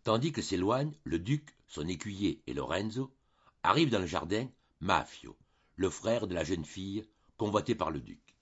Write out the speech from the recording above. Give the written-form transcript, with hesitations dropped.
Tandis que s'éloignent le duc, son écuyer et Lorenzo, arrive dans le jardin Mafio, le frère de la jeune fille convoitée par le duc.